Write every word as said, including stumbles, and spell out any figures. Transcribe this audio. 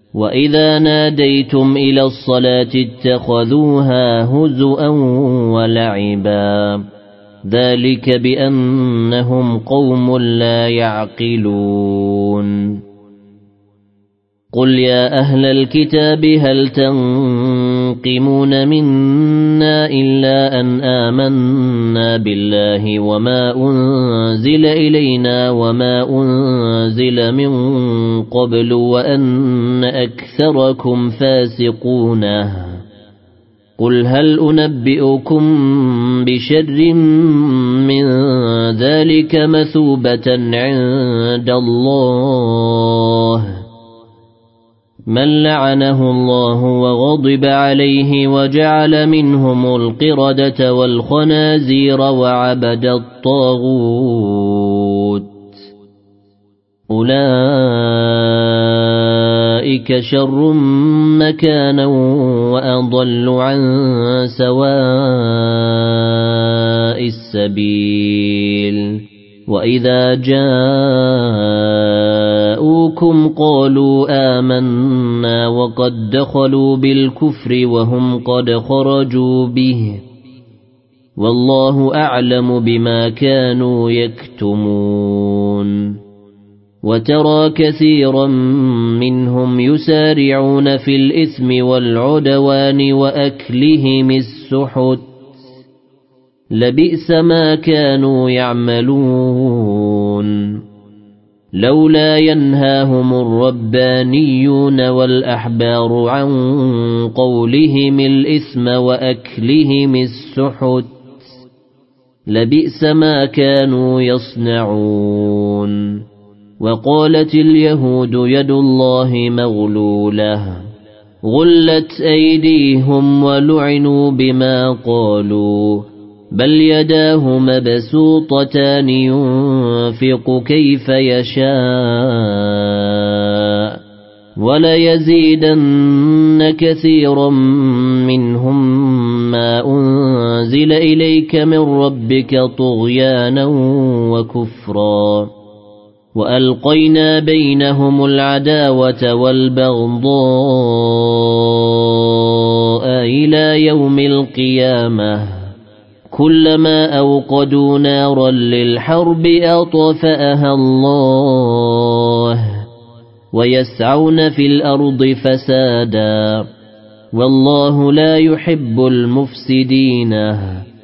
وإذا ناديتم إلى الصلاة اتخذوها هزؤا ولعبا ذلك بأنهم قوم لا يعقلون قل يا أهل الكتاب هل تنقمون منا إلا أن آمنا بالله وما أنزل إلينا وما أنزل من قبل وأن أكثركم فاسقون قل هل أنبئكم بشر من ذلك مثوبة عند الله من لعنه الله وغضب عليه وجعل منهم القردة والخنازير وعبد الطاغوت أولئك شر مكانا وأضل عن سواء السبيل وإذا جاءوكم قالوا آمنا وقد دخلوا بالكفر وهم قد خرجوا به والله أعلم بما كانوا يكتمون وترى كثيرا منهم يسارعون في الإثم والعدوان وأكلهم السحت لبئس ما كانوا يعملون لولا ينهاهم الربانيون والأحبار عن قولهم الإثم وأكلهم السحت لبئس ما كانوا يصنعون وقالت اليهود يد الله مغلولة غلت أيديهم ولعنوا بما قالوا بل يداه مبسوطتان ينفق كيف يشاء وليزيدن كثيرا منهم ما أنزل إليك من ربك طغيانا وكفرا وألقينا بينهم العداوة والبغضاء إلى يوم القيامة كلما أوقدوا نارا للحرب أطفأها الله ويسعون في الأرض فسادا والله لا يحب المفسدين